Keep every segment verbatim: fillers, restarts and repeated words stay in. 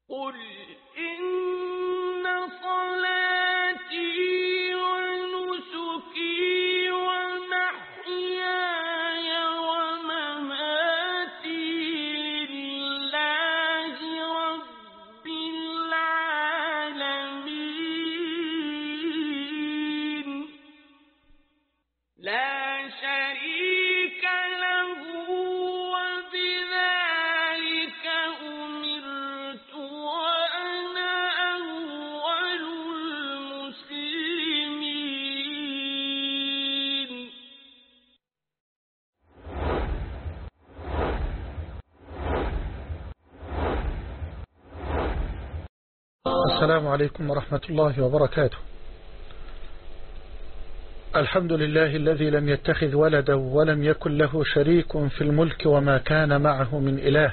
قل إن صلاتي ونسكي ومحياي ومماتي لله رب العالمين لا شريك له وبذلك أمرت وأنا أول المسلمين. السلام عليكم ورحمة الله وبركاته. الحمد لله الذي لم يتخذ ولدا ولم يكن له شريك في الملك وما كان معه من إله،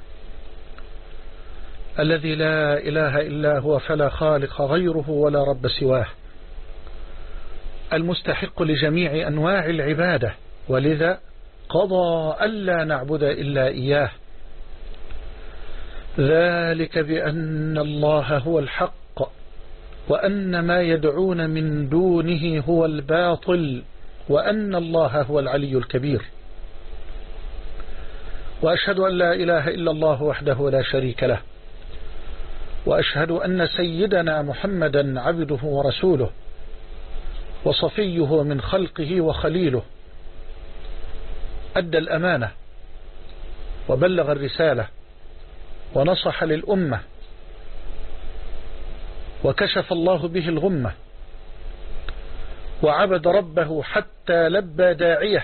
الذي لا إله إلا هو فلا خالق غيره ولا رب سواه، المستحق لجميع أنواع العبادة، ولذا قضى ألا نعبد إلا إياه، ذلك بأن الله هو الحق وأن ما يدعون من دونه هو الباطل وأن الله هو العلي الكبير. وأشهد أن لا إله إلا الله وحده لا شريك له، وأشهد أن سيدنا محمدا عبده ورسوله وصفيه من خلقه وخليله، أدى الأمانة وبلغ الرسالة ونصح للأمة وكشف الله به الغمة، وعبد ربه حتى لبى داعيه،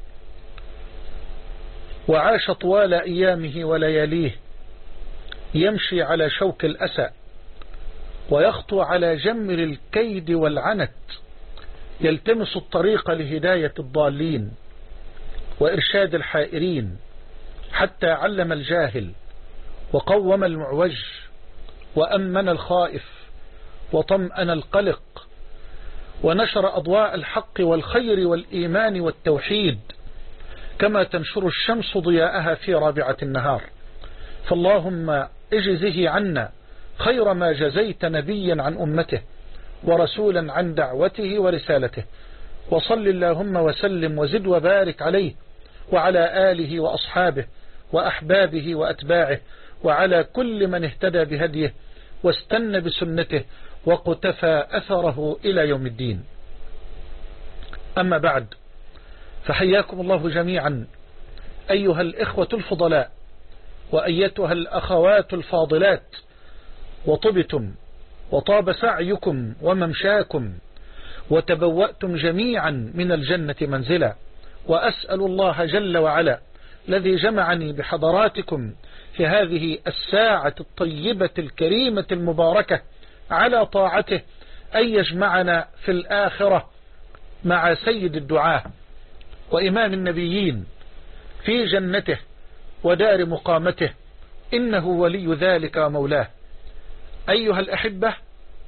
وعاش طوال أيامه ولياليه يمشي على شوك الأسى ويخطو على جمر الكيد والعنت، يلتمس الطريق لهداية الضالين وإرشاد الحائرين، حتى علم الجاهل وقوم المعوج وأمن الخائف وطمأن القلق، ونشر أضواء الحق والخير والإيمان والتوحيد كما تنشر الشمس ضياءها في رابعة النهار. فاللهم اجزه عنا خير ما جزيت نبيا عن أمته ورسولا عن دعوته ورسالته، وصل اللهم وسلم وزد وبارك عليه وعلى آله وأصحابه وأحبابه وأتباعه وعلى كل من اهتدى بهديه واستنى بسنته وقتفى أثره إلى يوم الدين. أما بعد، فحياكم الله جميعا أيها الإخوة الفضلاء وأيتها الأخوات الفاضلات، وطبتم وطاب سعيكم وممشاكم وتبوأتم جميعا من الجنة منزلا، وأسأل الله جل وعلا الذي جمعني بحضراتكم في هذه الساعة الطيبة الكريمة المباركة على طاعته أن يجمعنا في الآخرة مع سيد الدعاة وإمام النبيين في جنته ودار مقامته، إنه ولي ذلك ومولاه. أيها الأحبة،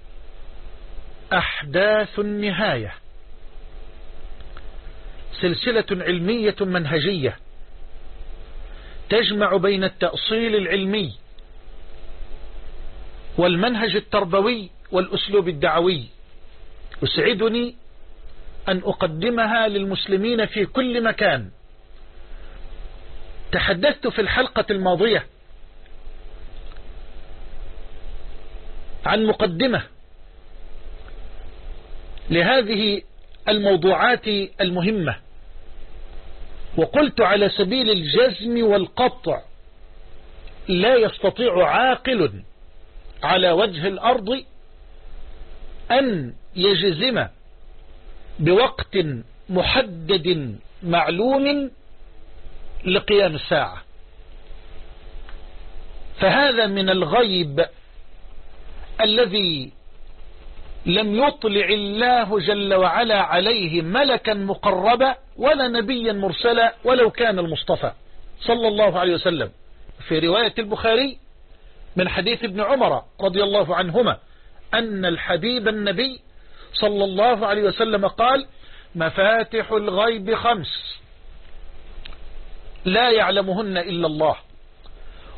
أحداث النهاية سلسلة علمية منهجية تجمع بين التأصيل العلمي والمنهج التربوي والأسلوب الدعوي. يسعدني أن أقدمها للمسلمين في كل مكان. تحدثت في الحلقة الماضية عن مقدمة لهذه الموضوعات المهمة، وقلت على سبيل الجزم والقطع لا يستطيع عاقل على وجه الأرض أن يجزم بوقت محدد معلوم لقيام الساعة، فهذا من الغيب الذي لم يطلع الله جل وعلا عليه ملكا مقربا ولا نبيا مرسلا ولو كان المصطفى صلى الله عليه وسلم. في رواية البخاري من حديث ابن عمر رضي الله عنهما أن الحبيب النبي صلى الله عليه وسلم قال: مفاتح الغيب خمس لا يعلمهن إلا الله،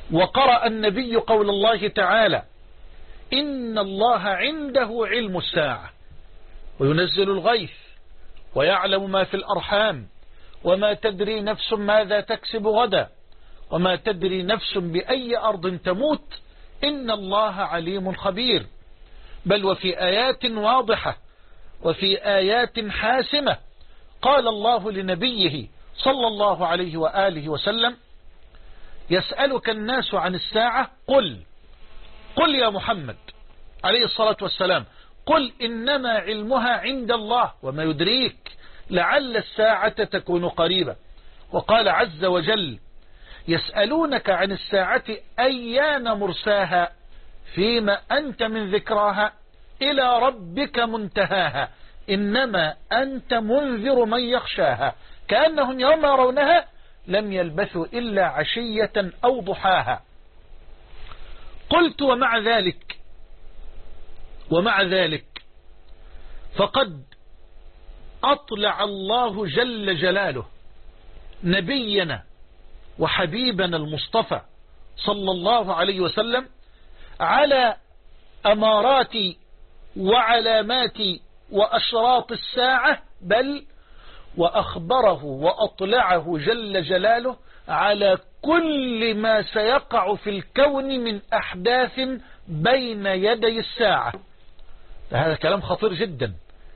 وقرأ النبي قول الله تعالى: إن الله عنده علم الساعة وينزل الغيث ويعلم ما في الأرحام وما تدري نفس ماذا تكسب غدا وما تدري نفس بأي أرض تموت إن الله عليم خبير. بل وفي آيات واضحة وفي آيات حاسمة قال الله لنبيه صلى الله عليه وآله وسلم: يسألك الناس عن الساعة قل قل يا محمد عليه الصلاة والسلام قل إنما علمها عند الله وما يدريك لعل الساعة تكون قريبة. وقال عز وجل: يسألونك عن الساعة أيان مرساها فيما أنت من ذكراها إلى ربك منتهاها إنما أنت منذر من يخشاها كأنهم يوم يرونها لم يلبثوا إلا عشية أو ضحاها. قلت: ومع ذلك ومع ذلك فقد أطلع الله جل جلاله نبينا وحبيبنا المصطفى صلى الله عليه وسلم على أمارات وعلامات وأشراط الساعة، بل وأخبره وأطلعه جل جلاله على كل ما سيقع في الكون من أحداث بين يدي الساعة. هذا كلام خطير جدا.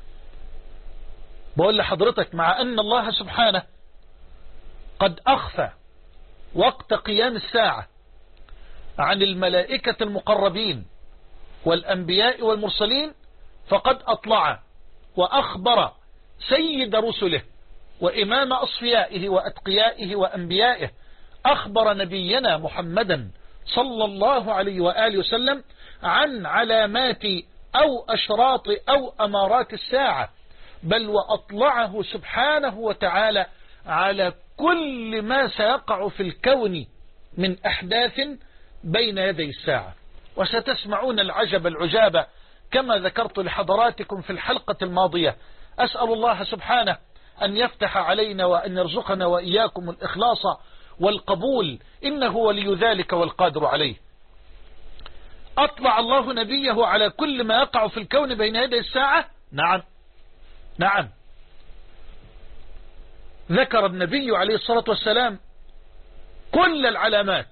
بقول لحضرتك مع أن الله سبحانه قد أخفى وقت قيام الساعة عن الملائكة المقربين والأنبياء والمرسلين، فقد أطلع وأخبر سيد رسله وإمام أصفيائه وأتقيائه وأنبيائه، أخبر نبينا محمدا صلى الله عليه وآله وسلم عن علامات أو أشراط أو أمارات الساعة، بل وأطلعه سبحانه وتعالى على كل ما سيقع في الكون من أحداث بين يدي الساعة. وستسمعون العجب العجاب كما ذكرت لحضراتكم في الحلقة الماضية. أسأل الله سبحانه أن يفتح علينا وأن يرزقنا وإياكم الإخلاص والقبول، إنه ولي ذلك والقادر عليه. أطلع الله نبيه على كل ما يقع في الكون بين يدي الساعة. نعم نعم ذكر النبي عليه الصلاة والسلام كل العلامات،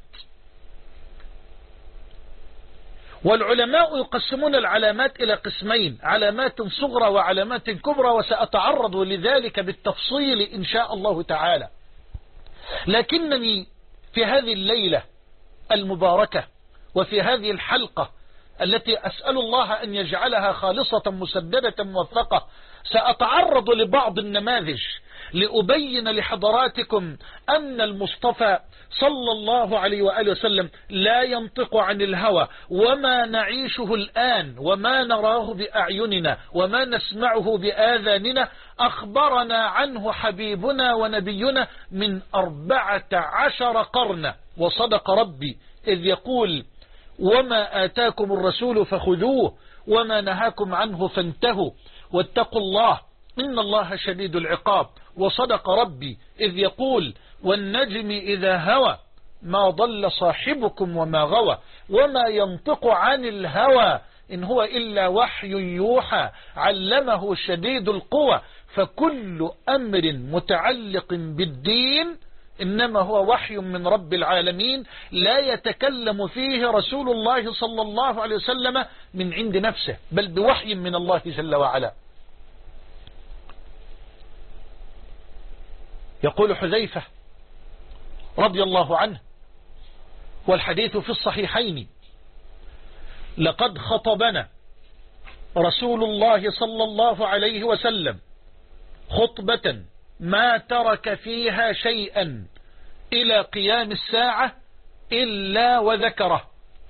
والعلماء يقسمون العلامات إلى قسمين: علامات صغرى وعلامات كبرى، وسأتعرض لذلك بالتفصيل إن شاء الله تعالى. لكنني في هذه الليلة المباركة وفي هذه الحلقة التي أسأل الله أن يجعلها خالصة مسددة موفقة سأتعرض لبعض النماذج لأبين لحضراتكم أن المصطفى صلى الله عليه وآله وسلم لا ينطق عن الهوى، وما نعيشه الآن وما نراه بأعيننا وما نسمعه بآذاننا أخبرنا عنه حبيبنا ونبينا من أربعة عشر قرنا. وصدق ربي إذ يقول: وما آتاكم الرسول فخذوه وما نهاكم عنه فانتهوا واتقوا الله إن الله شديد العقاب. وصدق ربي إذ يقول: والنجم إذا هوى ما ضل صاحبكم وما غوى وما ينطق عن الهوى إن هو إلا وحي يوحى علمه شديد القوى. فكل أمر متعلق بالدين إنما هو وحي من رب العالمين لا يتكلم فيه رسول الله صلى الله عليه وسلم من عند نفسه، بل بوحي من الله جل وعلا. يقول حذيفة رضي الله عنه، والحديث في الصحيحين: لقد خطبنا رسول الله صلى الله عليه وسلم خطبة ما ترك فيها شيئا إلى قيام الساعة إلا وذكره،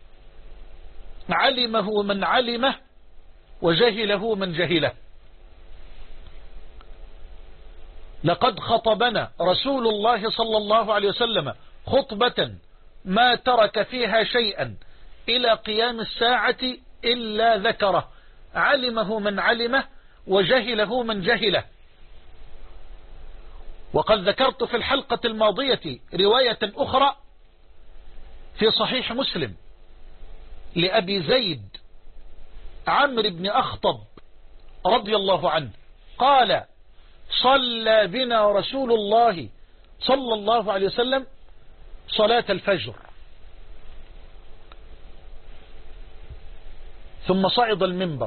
علمه من علمه وجهله من جهله. لقد خطبنا رسول الله صلى الله عليه وسلم خطبة ما ترك فيها شيئا إلى قيام الساعة إلا ذكره، علمه من علمه وجهله من جهله. وقد ذكرت في الحلقة الماضية رواية أخرى في صحيح مسلم لأبي زيد عمرو بن أخطب رضي الله عنه قال صلى بنا رسول الله صلى الله عليه وسلم صلاة الفجر، ثم صعد المنبر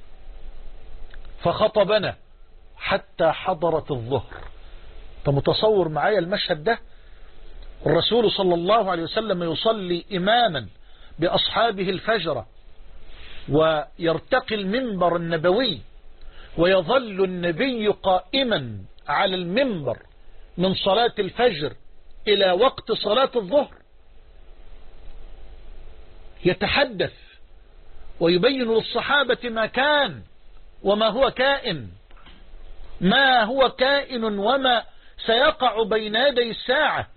فخطبنا حتى حضرت الظهر. فمتصور معايا المشهد ده، الرسول صلى الله عليه وسلم يصلي إماما بأصحابه الفجر، ويرتقي المنبر النبوي، ويظل النبي قائما على المنبر من صلاة الفجر إلى وقت صلاة الظهر، يتحدث ويبين للصحابة ما كان وما هو كائن، ما هو كائن وما سيقع بين يدي الساعة.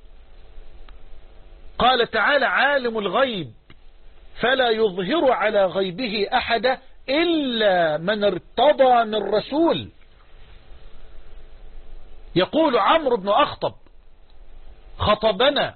قال تعالى عالم الغيب فلا يظهر على غيبه أحد إلا من ارتضى من رسول. يقول عمرو بن أخطب خطبنا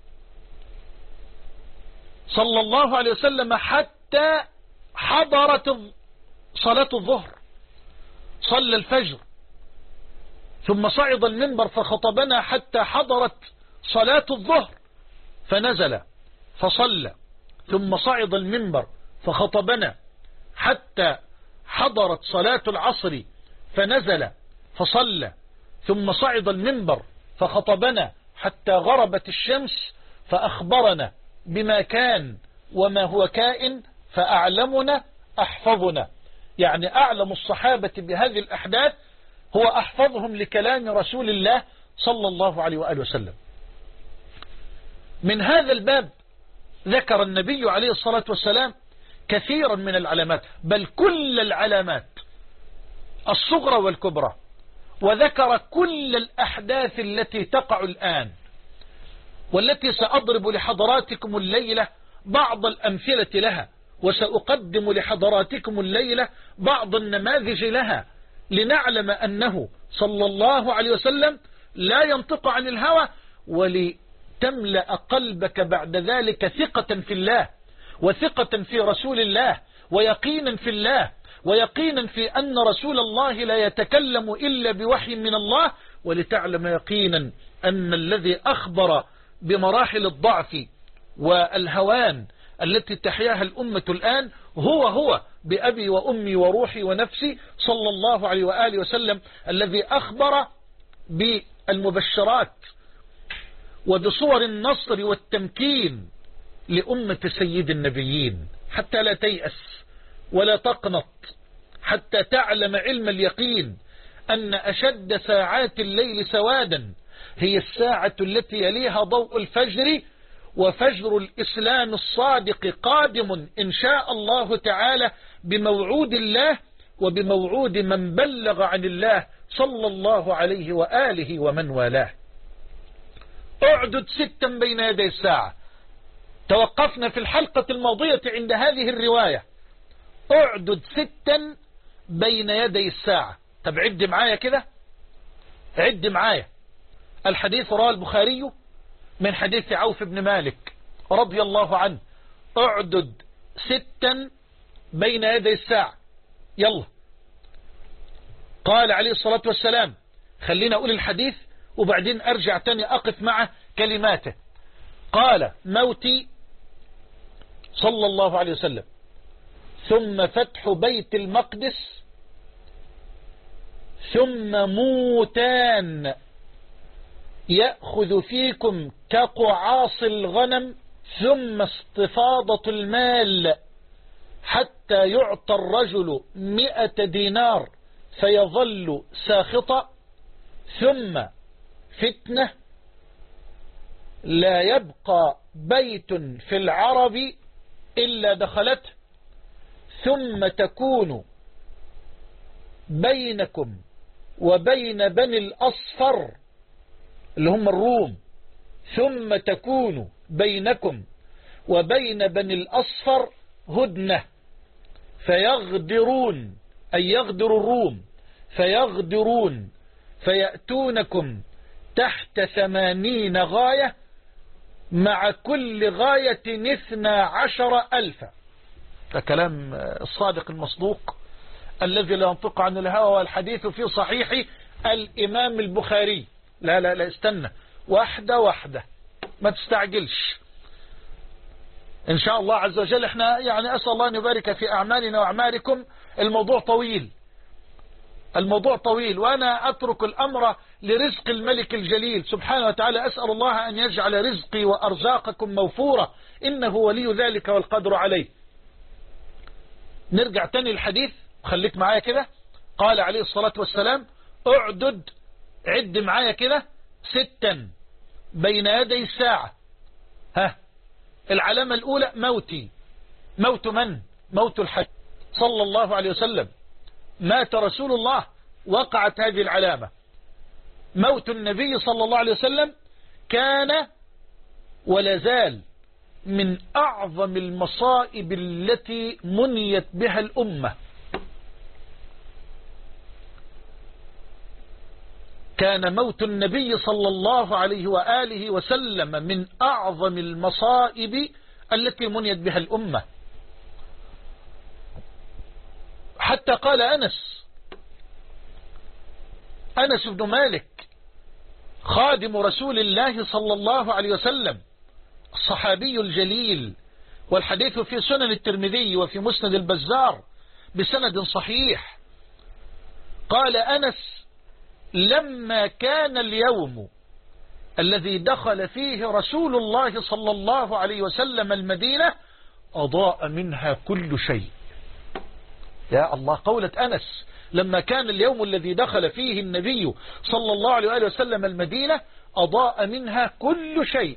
صلى الله عليه وسلم حتى حضرت صلاة الظهر، صلى الفجر ثم صعد المنبر فخطبنا حتى حضرت صلاة الظهر فنزل فصلى، ثم صعد المنبر فخطبنا حتى حضرت صلاة العصر فنزل فصلى، ثم صعد المنبر فخطبنا حتى غربت الشمس فأخبرنا بما كان وما هو كائن فأعلمنا أحفظنا. يعني أعلم الصحابة بهذه الأحداث هو أحفظهم لكلام رسول الله صلى الله عليه وآله وسلم. من هذا الباب ذكر النبي عليه الصلاة والسلام كثيرا من العلامات، بل كل العلامات الصغرى والكبرى، وذكر كل الأحداث التي تقع الآن والتي سأضرب لحضراتكم الليلة بعض الأمثلة لها، وسأقدم لحضراتكم الليلة بعض النماذج لها، لنعلم أنه صلى الله عليه وسلم لا ينطق عن الهوى، ولتملأ قلبك بعد ذلك ثقة في الله، وثقة في رسول الله، ويقينا في الله، ويقينا في أن رسول الله لا يتكلم إلا بوحي من الله، ولتعلم يقينا أن الذي أخبر بمراحل الضعف والهوان التي تحياها الأمة الآن هو هو بأبي وأمي وروحي ونفسي صلى الله عليه وآله وسلم، الذي أخبر بالمبشرات وبصور النصر والتمكين لأمة سيد النبيين، حتى لا تيأس ولا تقنط، حتى تعلم علم اليقين أن أشد ساعات الليل سوادا هي الساعة التي يليها ضوء الفجر، وفجر الإسلام الصادق قادم إن شاء الله تعالى بموعود الله وبموعود من بلغ عن الله صلى الله عليه وآله ومن والاه. اعدد ستا بين يدي الساعة. توقفنا في الحلقة الماضية عند هذه الرواية. اعدد ستا بين يدي الساعة. طب عد معايا كده، عد معايا. الحديث رواه البخاري من حديث عوف بن مالك رضي الله عنه. اعدد ستا بين يدي الساعة. يلا. قال عليه الصلاة والسلام، خلينا أقول الحديث وبعدين أرجع تاني أقف مع كلماته. قال موتي صلى الله عليه وسلم، ثم فتح بيت المقدس، ثم موتان يأخذ فيكم كقعاص الغنم، ثم استفاضة المال حتى يعطى الرجل مئة دينار فيظل ساخطا، ثم فتنة لا يبقى بيت في العرب إلا دخلته، ثم تكون بينكم وبين بني الأصفر اللي هم الروم، ثم تكون بينكم وبين بني الأصفر هدنة فيغدرون، أي يغدر الروم، فيغدرون فيأتونكم تحت ثمانين غاية مع كل غاية اثنى عشر ألفا. ده كلام الصادق المصدوق الذي لا ينطق عن الهوى، والحديث في صحيح الإمام البخاري. لا لا لا استنى، واحدة واحدة، ما تستعجلش. إن شاء الله عز وجل احنا يعني أسأل الله أن يبارك في أعمالنا وأعمالكم. الموضوع طويل، الموضوع طويل، وأنا أترك الأمر لرزق الملك الجليل سبحانه وتعالى. أسأل الله أن يجعل رزقي وأرزاقكم موفورة، إنه ولي ذلك والقدر عليه. نرجع تاني الحديث، خليك معايا كده. قال عليه الصلاة والسلام: اعدد، عد معايا كده، ستا بين يدي الساعة. ها، العلامة الأولى موتي. موت من؟ موت الحبيب صلى الله عليه وسلم. مات رسول الله، وقعت هذه العلامة. موت النبي صلى الله عليه وسلم كان ولا زال من أعظم المصائب التي منيت بها الأمة. كان موت النبي صلى الله عليه وآله وسلم من أعظم المصائب التي منيت بها الأمة. حتى قال أنس أنس بن مالك خادم رسول الله صلى الله عليه وسلم، الصحابي الجليل، والحديث في سنن الترمذي وفي مسند البزار بسند صحيح. قال أنس: لما كان اليوم الذي دخل فيه رسول الله صلى الله عليه وسلم المدينة أضاء منها كل شيء. يا الله، قولة أنس: لما كان اليوم الذي دخل فيه النبي صلى الله عليه وآله وسلم المدينة أضاء منها كل شيء.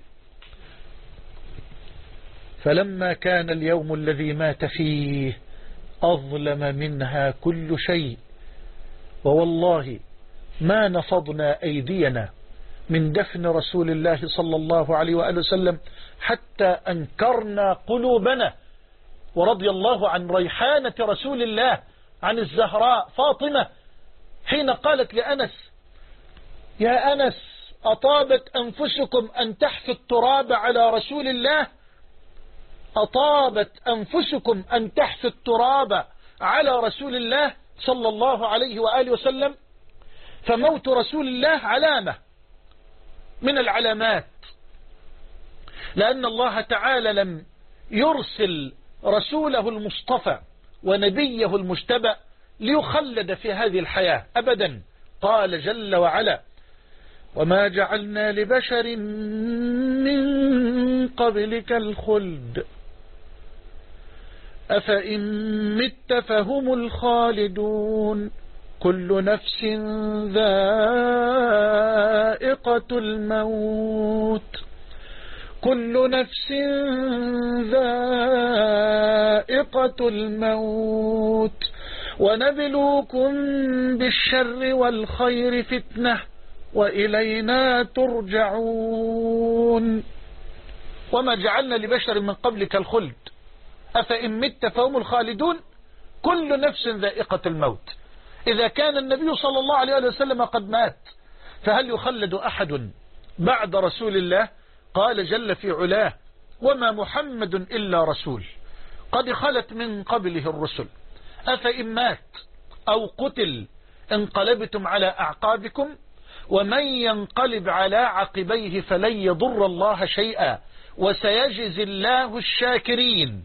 فلما كان اليوم الذي مات فيه أظلم منها كل شيء. ووالله ما نفضنا أيدينا من دفن رسول الله صلى الله عليه وآله وسلم حتى أنكرنا قلوبنا. ورضي الله عن ريحانة رسول الله، عن الزهراء فاطمة، حين قالت لأنس: يا أنس، أطابت أنفسكم أن تحثوا التراب على رسول الله؟ أطابت أنفسكم أن تحثوا التراب على رسول الله صلى الله عليه وآله وسلم؟ فموت رسول الله علامة من العلامات، لأن الله تعالى لم يرسل رسوله المصطفى ونبيه المجتبى ليخلد في هذه الحياة أبدا. قال جل وعلا: وما جعلنا لبشر من قبلك الخلد أفإن مت فهم الخالدون كل نفس ذائقة الموت كل نفس ذائقة الموت ونبلوكم بالشر والخير فتنة وإلينا ترجعون. وما جعلنا لبشر من قبلك الخلد أفإن مت فهم الخالدون كل نفس ذائقة الموت. إذا كان النبي صلى الله عليه وسلم قد مات، فهل يخلد أحد بعد رسول الله؟ قال جل في علاه: وما محمد إلا رسول قد خلت من قبله الرسل أفإن مات أو قتل انقلبتم على أعقابكم ومن ينقلب على عقبيه فلن يضر الله شيئا وسيجزي الله الشاكرين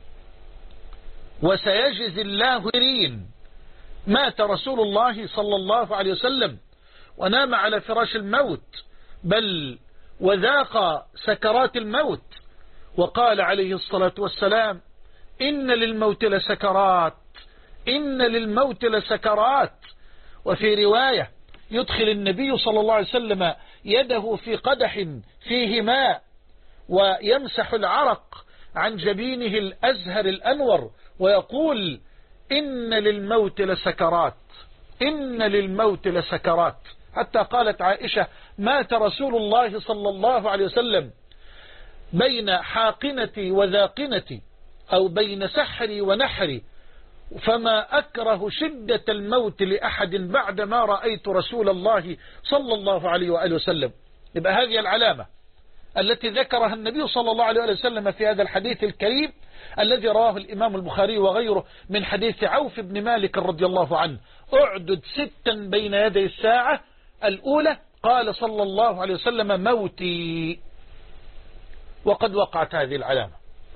وسيجزي الله الشاكرين. مات رسول الله صلى الله عليه وسلم ونام على فراش الموت، بل وذاق سكرات الموت، وقال عليه الصلاة والسلام: إن للموت لسكرات إن للموت لسكرات. وفي رواية يدخل النبي صلى الله عليه وسلم يده في قدح فيه ماء ويمسح العرق عن جبينه الأزهر الأنور ويقول: إن للموت لسكرات إن للموت لسكرات. حتى قالت عائشة: مات رسول الله صلى الله عليه وسلم بين حاقنتي وذاقنتي، أو بين سحري ونحري، فما أكره شدة الموت لأحد بعد ما رأيت رسول الله صلى الله عليه وآله وسلم. يبقى هذه العلامة، التي ذكرها النبي صلى الله عليه وسلم في هذا الحديث الكريم الذي رواه الإمام البخاري وغيره من حديث عوف بن مالك رضي الله عنه: اعدد ستا بين يدي الساعة. الأولى قال صلى الله عليه وسلم: موتي. وقد وقعت هذه العلامة.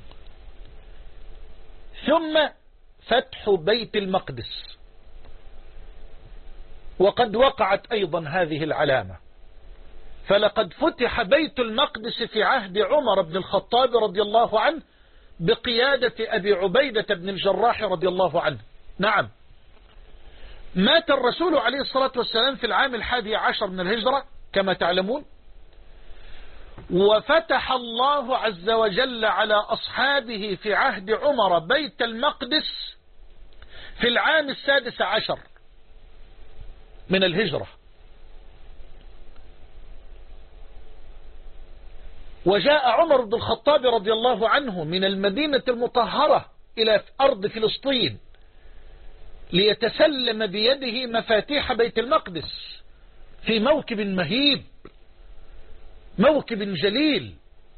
ثم فتح بيت المقدس، وقد وقعت أيضا هذه العلامة. فلقد فتح بيت المقدس في عهد عمر بن الخطاب رضي الله عنه بقيادة أبي عبيدة بن الجراح رضي الله عنه. نعم، مات الرسول عليه الصلاة والسلام في العام الحادي عشر من الهجرة كما تعلمون، وفتح الله عز وجل على أصحابه في عهد عمر بيت المقدس في العام السادس عشر من الهجرة. وجاء عمر بن الخطاب رضي الله عنه من المدينة المطهرة إلى أرض فلسطين ليتسلم بيده مفاتيح بيت المقدس في موكب مهيب، موكب جليل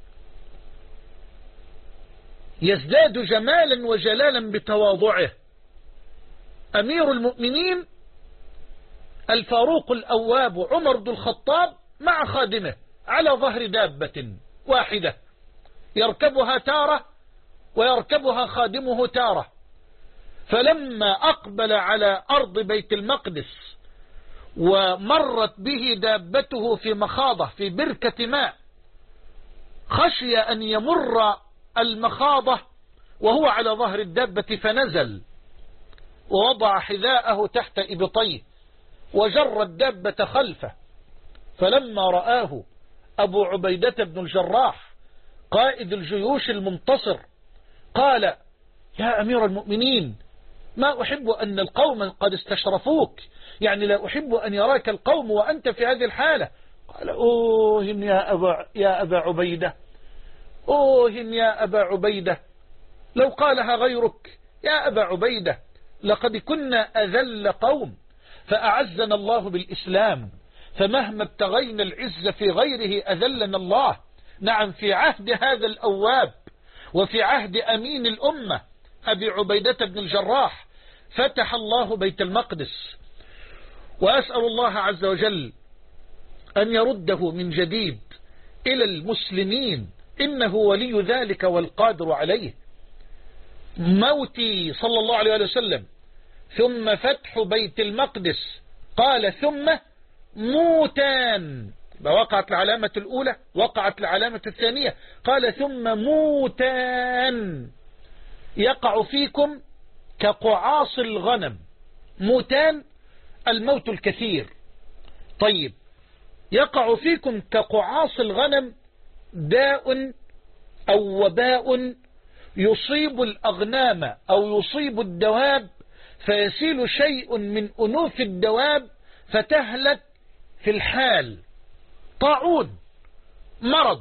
يزداد جمالا وجلالا بتواضعه. أمير المؤمنين الفاروق الأواب عمر بن الخطاب مع خادمه على ظهر دابة واحدة يركبها تارة ويركبها خادمه تارة. فلما أقبل على أرض بيت المقدس ومرت به دابته في مخاضة في بركة ماء، خشي أن يمر المخاضة وهو على ظهر الدابة، فنزل ووضع حذاءه تحت إبطيه وجر الدابة خلفه. فلما رآه أبو عبيدة بن الجراح قائد الجيوش المنتصر قال: يا أمير المؤمنين، ما أحب أن القوم قد استشرفوك، يعني لا أحب أن يراك القوم وأنت في هذه الحالة. قال: أوه يا أبا, يا أبا عبيدة، أوه يا أبا عبيدة، لو قالها غيرك يا أبا عبيدة لقد كنا أذل قوم فأعزنا الله بالإسلام، فمهما ابتغينا العز في غيره أذلنا الله. نعم، في عهد هذا الأواب وفي عهد أمين الأمة أبي عبيدة بن الجراح فتح الله بيت المقدس، وأسأل الله عز وجل أن يرده من جديد إلى المسلمين، إنه ولي ذلك والقادر عليه. موتي صلى الله عليه وسلم ثم فتح بيت المقدس، قال: ثم موتان. وقعت العلامة الأولى، وقعت العلامة الثانية، قال: ثم موتان يقع فيكم كقعاص الغنم. موتان الموت الكثير. طيب، يقع فيكم كقعاص الغنم داء أو وباء يصيب الأغنام أو يصيب الدواب، فيسيل شيء من أنوف الدواب فتهلك في الحال. طاعون، مرض.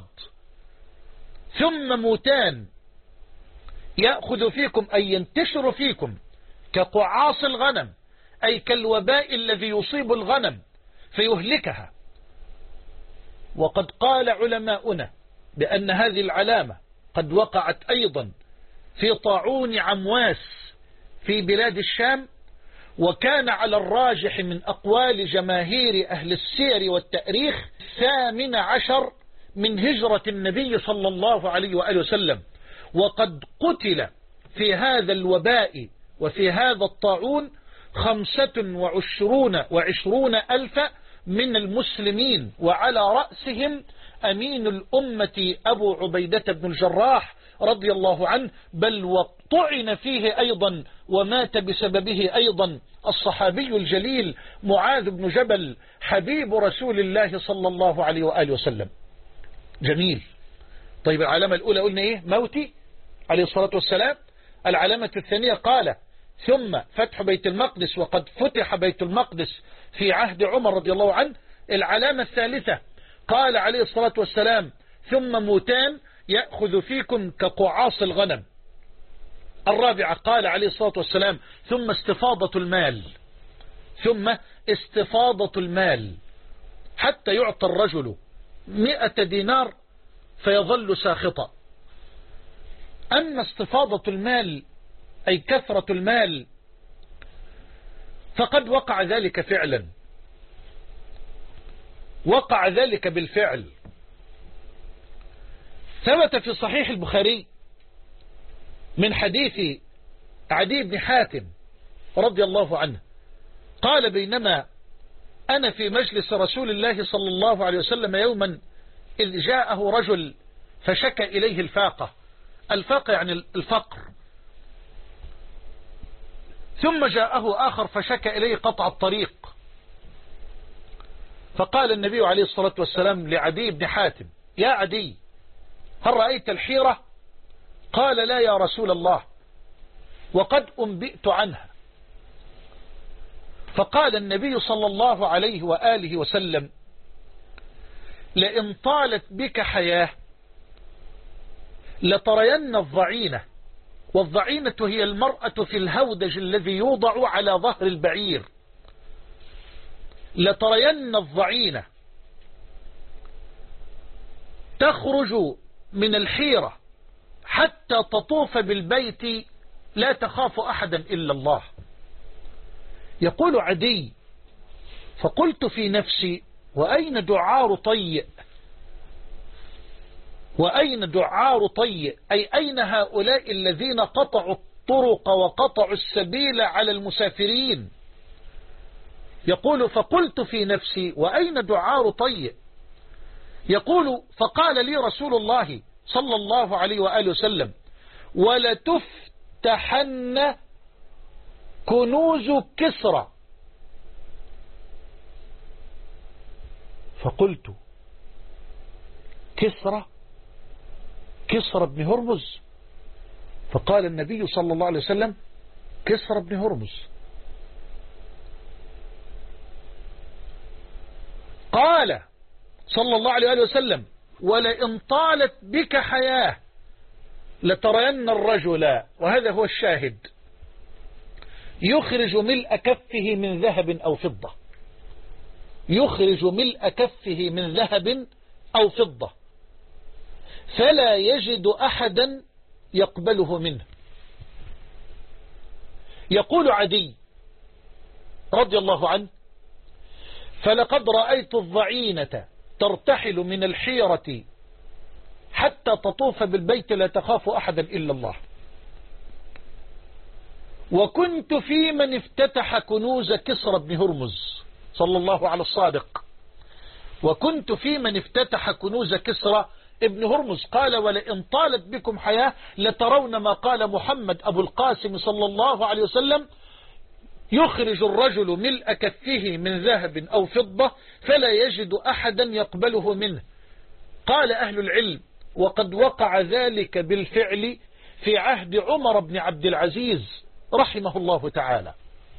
ثم موتان يأخذ فيكم أي ينتشر فيكم كقعاص الغنم، أي كالوباء الذي يصيب الغنم فيهلكها. وقد قال علماؤنا بأن هذه العلامة قد وقعت أيضا في طاعون عمواس في بلاد الشام، وكان على الراجح من أقوال جماهير أهل السير والتأريخ الثامن عشر من هجرة النبي صلى الله عليه وآله وسلم. وقد قتل في هذا الوباء وفي هذا الطاعون خمسة وعشرون وعشرون ألف من المسلمين، وعلى رأسهم أمين الأمة أبو عبيدة بن الجراح رضي الله عنه، بل وطعن فيه أيضا ومات بسببه أيضا الصحابي الجليل معاذ بن جبل حبيب رسول الله صلى الله عليه وآله وسلم. جميل. طيب، العلامة الأولى قلنا إيه؟ موتي عليه الصلاة والسلام. العلامة الثانية قال: ثم فتح بيت المقدس، وقد فتح بيت المقدس في عهد عمر رضي الله عنه. العلامة الثالثة قال عليه الصلاة والسلام: ثم موتان يأخذ فيكم كقعاص الغنم. الرابعة قال عليه الصلاة والسلام: ثم استفاضة المال، ثم استفاضة المال، حتى يعطى الرجل مئة دينار فيظل ساخطا. أما استفاضة المال أي كثرة المال فقد وقع ذلك فعلا، وقع ذلك بالفعل. ثبت في صحيح البخاري من حديث عدي بن حاتم رضي الله عنه قال: بينما أنا في مجلس رسول الله صلى الله عليه وسلم يوما إذ جاءه رجل فشكى إليه الفاقة. الفاقة يعني الفقر. ثم جاءه آخر فشكى إليه قطع الطريق. فقال النبي عليه الصلاة والسلام لعدي بن حاتم: يا عدي، هل رأيت الحيرة؟ قال: لا يا رسول الله، وقد أنبئت عنها. فقال النبي صلى الله عليه وآله وسلم: لئن طالت بك حياة لترين الضعينة، والضعينة هي المرأة في الهودج الذي يوضع على ظهر البعير. لترين الضعينة تخرج من الحيرة حتى تطوف بالبيت لا تخاف أحدا إلا الله. يقول عدي: فقلت في نفسي: وأين دعار طيء؟ وأين دعار طيء؟ أي أين هؤلاء الذين قطعوا الطرق وقطعوا السبيل على المسافرين؟ يقول: فقلت في نفسي: وأين دعار طيء؟ يقول: فقال لي رسول الله صلى الله عليه وآله وسلم: ولتفتحن كنوز كسرى. فقلت: كسرى؟ كسرى بن هرمز؟ فقال النبي صلى الله عليه وسلم: كسرى بن هرمز. قال صلى الله عليه وسلم: ولئن طالت بك حياة لترين الرجل، وهذا هو الشاهد، يخرج ملء كفه من ذهب أو فضة، يخرج ملء كفه من ذهب أو فضة، فلا يجد أحدا يقبله منه. يقول عدي رضي الله عنه: فلقد رأيت الضعينة ترتحل من الحيرة حتى تطوف بالبيت لا تخاف أحدا إلا الله، وكنت في من افتتح كنوز كسرى بن هرمز صلى الله على الصادق، وكنت في من افتتح كنوز كسرى ابن هرمز. قال: ولئن طالت بكم حياة لترون ما قال محمد أبو القاسم صلى الله عليه وسلم: يخرج الرجل ملء كفه من ذهب أو فضة فلا يجد أحدا يقبله منه. قال أهل العلم: وقد وقع ذلك بالفعل في عهد عمر بن عبد العزيز رحمه الله تعالى.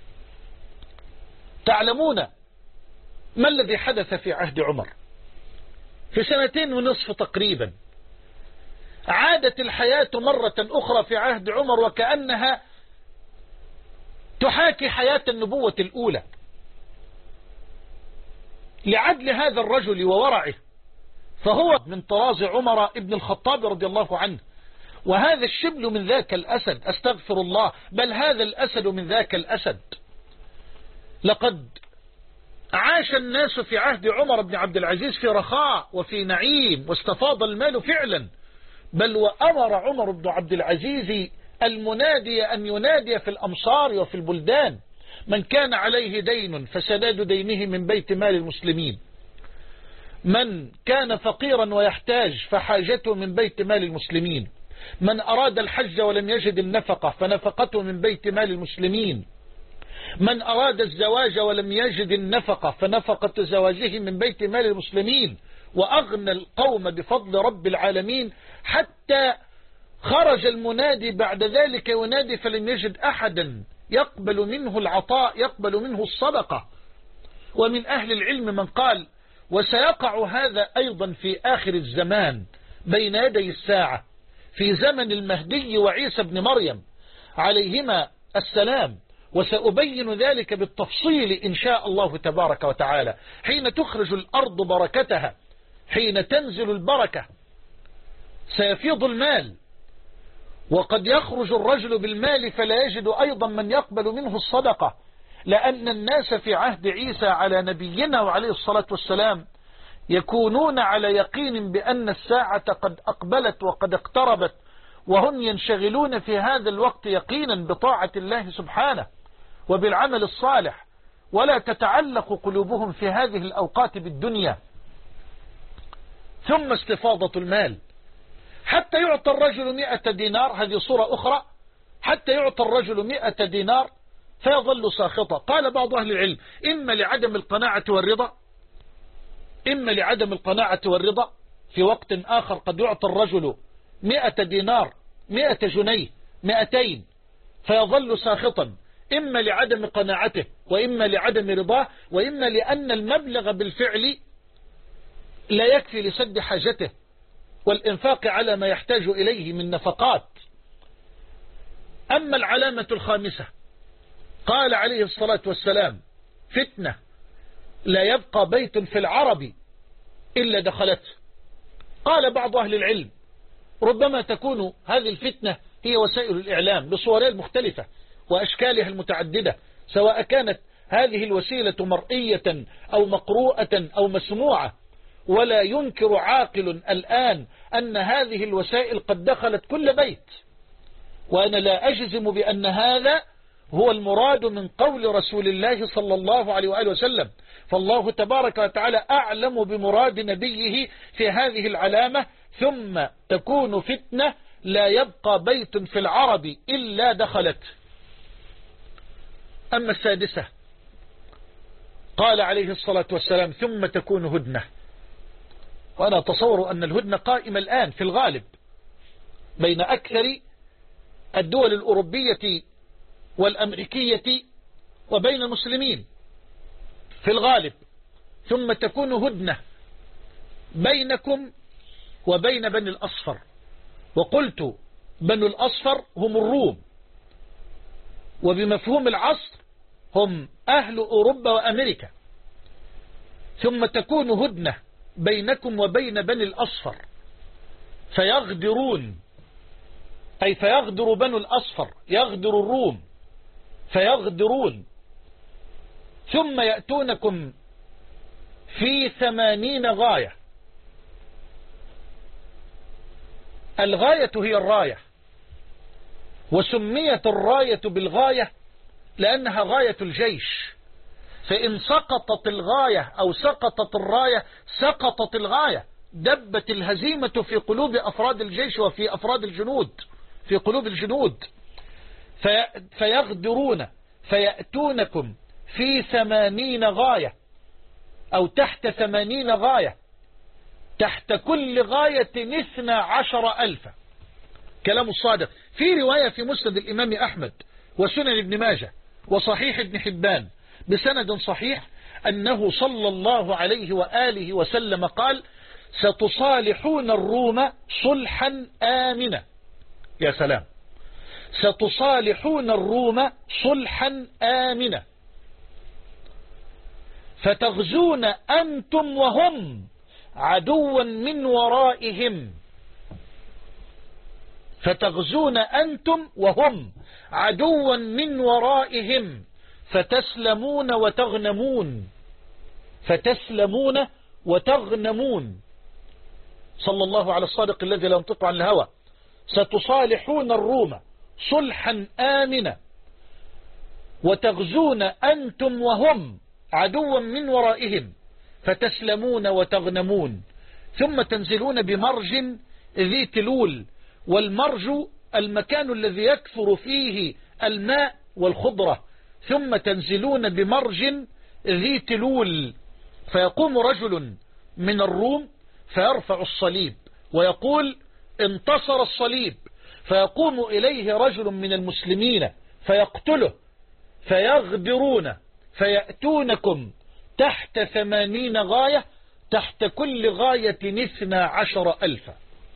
تعلمون ما الذي حدث في عهد عمر؟ في سنتين ونصف تقريبا عادت الحياة مرة أخرى في عهد عمر وكأنها تحاكي حياة النبوة الأولى، لعدل هذا الرجل وورعه، فهو من طراز عمر ابن الخطاب رضي الله عنه، وهذا الشبل من ذاك الأسد، أستغفر الله، بل هذا الأسد من ذاك الأسد. لقد عاش الناس في عهد عمر بن عبد العزيز في رخاء وفي نعيم، واستفاض المال فعلا، بل وأمر عمر بن عبد العزيز المنادي أن ينادي في الأمصار وفي البلدان: من كان عليه دين فسداد دينه من بيت مال المسلمين، من كان فقيرا ويحتاج فحاجته من بيت مال المسلمين، من أراد الحج ولم يجد النفقة فنفقته من بيت مال المسلمين، من أراد الزواج ولم يجد النفقة فنفقة زواجه من بيت مال المسلمين. وأغنى القوم بفضل رب العالمين، حتى خرج المنادي بعد ذلك ينادي فلم يجد أحدا يقبل منه العطاء، يقبل منه الصدقة. ومن أهل العلم من قال: وسيقع هذا أيضا في آخر الزمان بين يدي الساعة، في زمن المهدي وعيسى بن مريم عليهما السلام، وسأبين ذلك بالتفصيل إن شاء الله تبارك وتعالى، حين تخرج الأرض بركتها، حين تنزل البركة سيفيض المال، وقد يخرج الرجل بالمال فلا يجد أيضا من يقبل منه الصدقة، لأن الناس في عهد عيسى على نبينا وعليه الصلاة والسلام يكونون على يقين بأن الساعة قد أقبلت وقد اقتربت، وهم ينشغلون في هذا الوقت يقينا بطاعة الله سبحانه وبالعمل الصالح، ولا تتعلق قلوبهم في هذه الأوقات بالدنيا. ثم استفاضة المال حتى يعطى الرجل مئة دينار، هذه صورة أخرى، حتى يعطى الرجل مئة دينار فيظل ساخطا. قال بعض أهل العلم إما لعدم القناعة والرضا، إما لعدم القناعة والرضا، في وقت آخر قد يعطى الرجل مئة دينار، مئة جنيه، مئتين، فيظل ساخطا، إما لعدم قناعته وإما لعدم رضاه، وإما لأن المبلغ بالفعل لا يكفي لسد حاجته والإنفاق على ما يحتاج إليه من نفقات. أما العلامة الخامسة، قال عليه الصلاة والسلام فتنة لا يبقى بيت في العرب إلا دخلته. قال بعض أهل العلم ربما تكون هذه الفتنة هي وسائل الإعلام بصورها المختلفة وأشكالها المتعددة، سواء كانت هذه الوسيلة مرئية أو مقروءة أو مسموعة، ولا ينكر عاقل الآن أن هذه الوسائل قد دخلت كل بيت، وأنا لا أجزم بأن هذا هو المراد من قول رسول الله صلى الله عليه وآله وسلم، فالله تبارك وتعالى أعلم بمراد نبيه في هذه العلامة. ثم تكون فتنة لا يبقى بيت في العرب إلا دخلت. أما السادسة، قال عليه الصلاة والسلام ثم تكون هدنة، وأنا أتصور أن الهدنة قائمة الآن في الغالب بين أكثر الدول الأوروبية والأمريكية وبين المسلمين في الغالب. ثم تكون هدنة بينكم وبين بني الأصفر، وقلت بني الأصفر هم الروم، وبمفهوم العصر هم أهل أوروبا وأمريكا. ثم تكون هدنة بينكم وبين بني الأصفر فيغدرون، أي فيغدر بنو الأصفر، يغدر الروم فيغدرون، ثم يأتونكم في ثمانين غاية. الغاية هي الراية، وسميت الراية بالغاية لأنها غاية الجيش، فإن سقطت الغاية أو سقطت الراية سقطت الغاية، دبت الهزيمة في قلوب أفراد الجيش وفي أفراد الجنود، في قلوب الجنود. في فيغدرون فيأتونكم في ثمانين غاية أو تحت ثمانين غاية، تحت كل غاية اثنى عشر ألفا. كلام الصادق. في رواية في مسند الإمام أحمد وسنن ابن ماجه وصحيح ابن حبان بسند صحيح أنه صلى الله عليه وآله وسلم قال ستصالحون الروم صلحا آمنا. يا سلام، ستصالحون الروم صلحا آمنا، فتغزون أنتم وهم عدوا من ورائهم، فتغزون أنتم وهم عدوا من ورائهم فتسلمون وتغنمون، فتسلمون وتغنمون. صلى الله على الصادق الذي لا ينطق عن الهوى. ستصالحون الروم صلحا آمنا وتغزون أنتم وهم عدوا من ورائهم فتسلمون وتغنمون، ثم تنزلون بمرج ذي تلول، والمرج المكان الذي يكثر فيه الماء والخضرة، ثم تنزلون بمرج ذي تلول، فيقوم رجل من الروم فيرفع الصليب ويقول انتصر الصليب، فيقوم إليه رجل من المسلمين فيقتله، فيغدرون فيأتونكم تحت ثمانين غاية، تحت كل غاية اثنى عشر ألفا.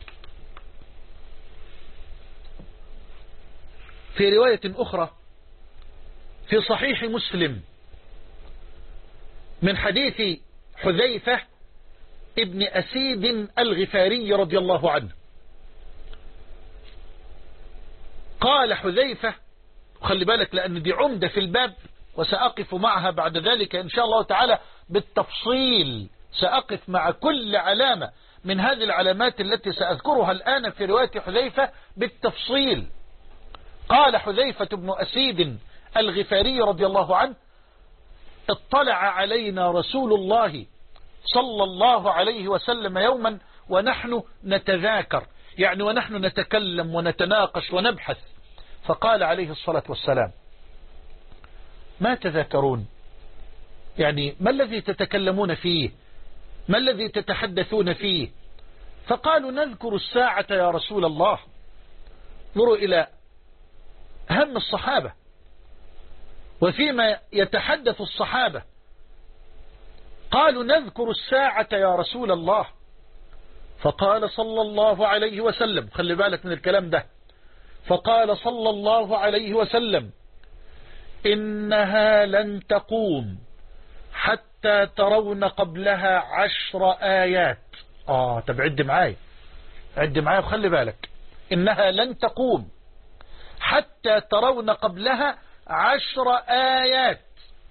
في رواية أخرى في صحيح مسلم من حديث حذيفة ابن أسيد الغفاري رضي الله عنه قال حذيفة، خلي بالك لأن دي عمدة في الباب وسأقف معها بعد ذلك إن شاء الله تعالى بالتفصيل، سأقف مع كل علامة من هذه العلامات التي سأذكرها الآن في رواية حذيفة بالتفصيل. قال حذيفة بن أسيد الغفاري رضي الله عنه: اطلع علينا رسول الله صلى الله عليه وسلم يوما ونحن نتذاكر، يعني ونحن نتكلم ونتناقش ونبحث، فقال عليه الصلاة والسلام: ما تذاكرون؟ يعني ما الذي تتكلمون فيه؟ ما الذي تتحدثون فيه؟ فقالوا: نذكر الساعة يا رسول الله. انظروا إلى هم الصحابة وفيما يتحدث الصحابة. قالوا: نذكر الساعة يا رسول الله. فقال صلى الله عليه وسلم، خلي بالك من الكلام ده، فقال صلى الله عليه وسلم: إنها لن تقوم حتى ترون قبلها عشر آيات. آه طب عد معاي عد معاي وخلي بالك، إنها لن تقوم حتى ترون قبلها عشر آيات.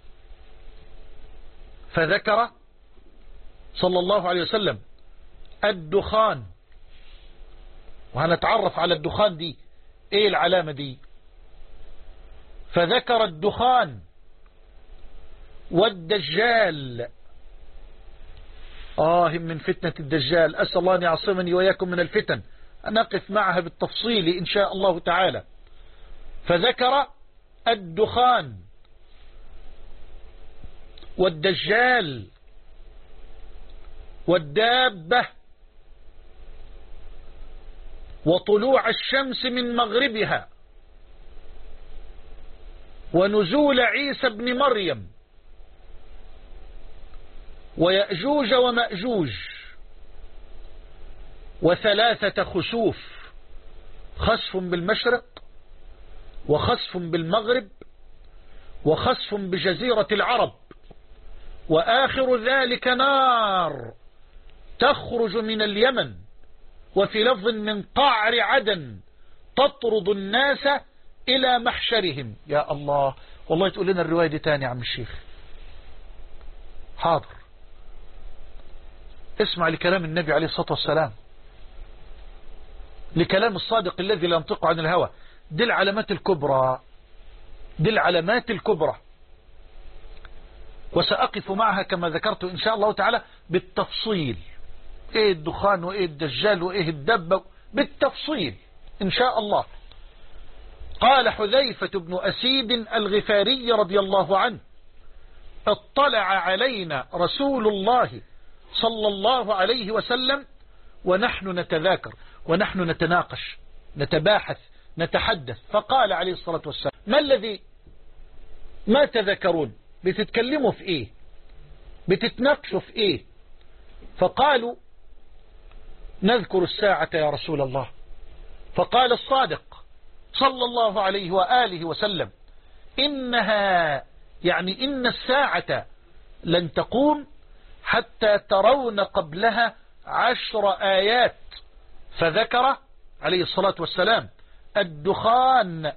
فذكر صلى الله عليه وسلم الدخان، وهنتعرف على الدخان دي ايه العلامة دي. فذكر الدخان والدجال. آه من فتنة الدجال، أسأل الله أن يعصمني وإياكم من الفتن، نقف معها بالتفصيل إن شاء الله تعالى. فذكر الدخان والدجال والدابة وطلوع الشمس من مغربها ونزول عيسى ابن مريم ويأجوج ومأجوج وثلاثة خسوف، خسف بالمشرق وخسف بالمغرب وخسف بجزيرة العرب، وآخر ذلك نار تخرج من اليمن، وفي لفظ من قعر عدن تطرد الناس إلى محشرهم. يا الله، والله تقول لنا الرواية دي تاني يا عم الشيخ. حاضر، اسمع لكلام النبي عليه الصلاة والسلام، لكلام الصادق الذي لا ينطق عن الهوى. دي العلامات الكبرى، دي العلامات الكبرى، وسأقف معها كما ذكرت إن شاء الله تعالى بالتفصيل. ايه الدخان وايه الدجال وايه الدبة بالتفصيل إن شاء الله. قال حذيفة بن أسيد الغفاري رضي الله عنه: اطلع علينا رسول الله صلى الله عليه وسلم ونحن نتذاكر، ونحن نتناقش نتباحث نتحدث. فقال عليه الصلاة والسلام: ما الذي ما تذكرون؟ بتتكلموا في ايه؟ بتتناقشوا في ايه؟ فقالوا: نذكر الساعة يا رسول الله. فقال الصادق صلى الله عليه وآله وسلم: إنها، يعني إن الساعة لن تقوم حتى ترون قبلها عشر آيات. فذكر عليه الصلاة والسلام الدخان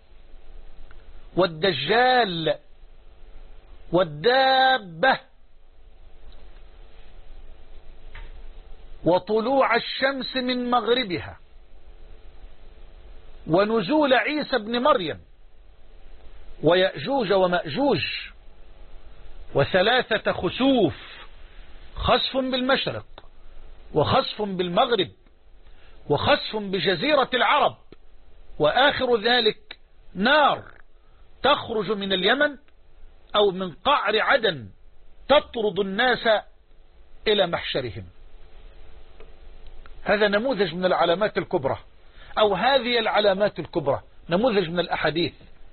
والدجال والدابة وطلوع الشمس من مغربها ونزول عيسى ابن مريم ويأجوج ومأجوج وثلاثة خسوف، خسف بالمشرق وخسف بالمغرب وخسف بجزيرة العرب، وآخر ذلك نار تخرج من اليمن أو من قعر عدن تطرد الناس إلى محشرهم. هذا نموذج من العلامات الكبرى، أو هذه العلامات الكبرى، نموذج من الأحاديث.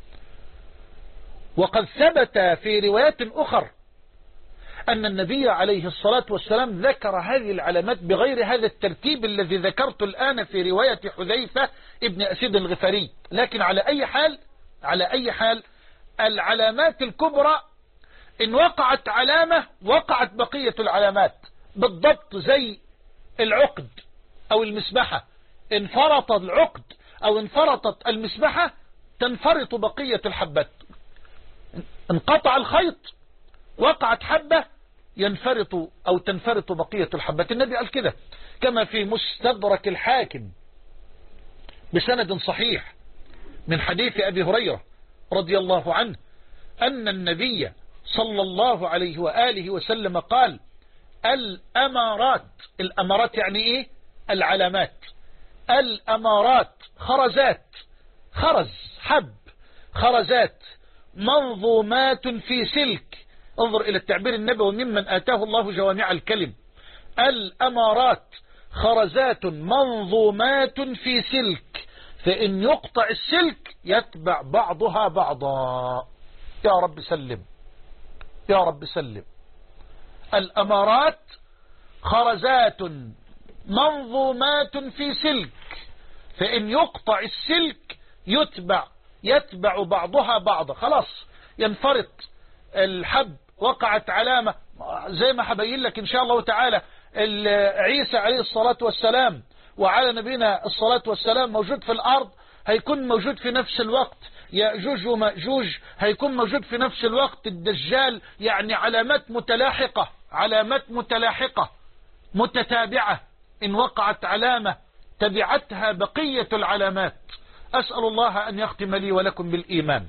وقد ثبت في روايات أخر أن النبي عليه الصلاة والسلام ذكر هذه العلامات بغير هذا الترتيب الذي ذكرت الآن في رواية حذيفة ابن أسيد الغفاري. لكن على أي حال على أي حال العلامات الكبرى إن وقعت علامة وقعت بقية العلامات بالضبط، زي العقد أو المسبحة، إن فرط العقد أو انفرطت المسبحة تنفرط بقية الحبات. انقطع الخيط وقعت حبة ينفرط أو تنفرط بقية الحبات. النبي قال كده كما في مستدرك الحاكم بسند صحيح من حديث أبي هريرة رضي الله عنه أن النبي صلى الله عليه وآله وسلم قال: الأمارات، الأمارات يعني إيه؟ العلامات. الأمارات خرزات، خرز حب، خرزات منظومات في سلك. انظر إلى التعبير النبوي ممن آتاه الله جوامع الكلم. الأمارات خرزات منظومات في سلك، فإن يقطع السلك يتبع بعضها بعضا. يا رب سلم، يا رب سلم. الأمارات خرزات منظومات في سلك، فإن يقطع السلك يتبع يتبع بعضها بعضا. خلاص ينفرط الحب، وقعت علامة زي ما هبين لك إن شاء الله تعالى. عيسى عليه الصلاة والسلام وعلى نبينا الصلاة والسلام موجود في الأرض، هيكون موجود في نفس الوقت يأجوج ومأجوج، هيكون موجود في نفس الوقت الدجال. يعني علامات متلاحقة، علامات متلاحقة متتابعة، إن وقعت علامة تبعتها بقية العلامات. أسأل الله أن يختم لي ولكم بالإيمان.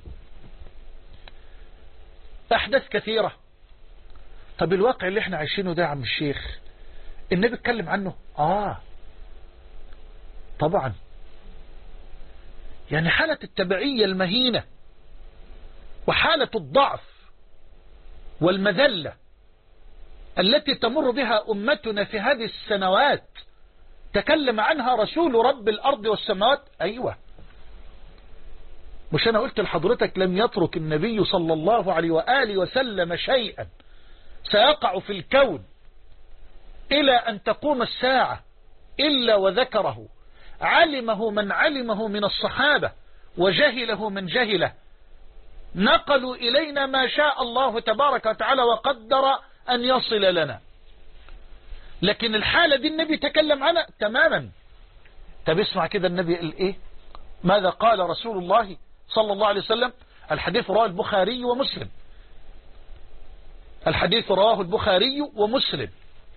أحداث كثيرة. طب الواقع اللي احنا عايشينه ده يا عم الشيخ النبي اتكلم عنه؟ آه طبعا. يعني حالة التبعية المهينة وحالة الضعف والمذلة التي تمر بها أمتنا في هذه السنوات تكلم عنها رسول رب الأرض والسماوات. أيوة، مش أنا قلت لحضرتك لم يترك النبي صلى الله عليه وآله وسلم شيئا سيقع في الكون إلى أن تقوم الساعة إلا وذكره، علمه من علمه من الصحابة وجهله من جهله. نقلوا إلينا ما شاء الله تبارك وتعالى وقدر أن يصل لنا. لكن الحالة دي النبي تكلم عنها تماما. طب اسمع كده النبي قال إيه؟ ماذا قال رسول الله صلى الله عليه وسلم؟ الحديث رواه البخاري ومسلم، الحديث رواه البخاري ومسلم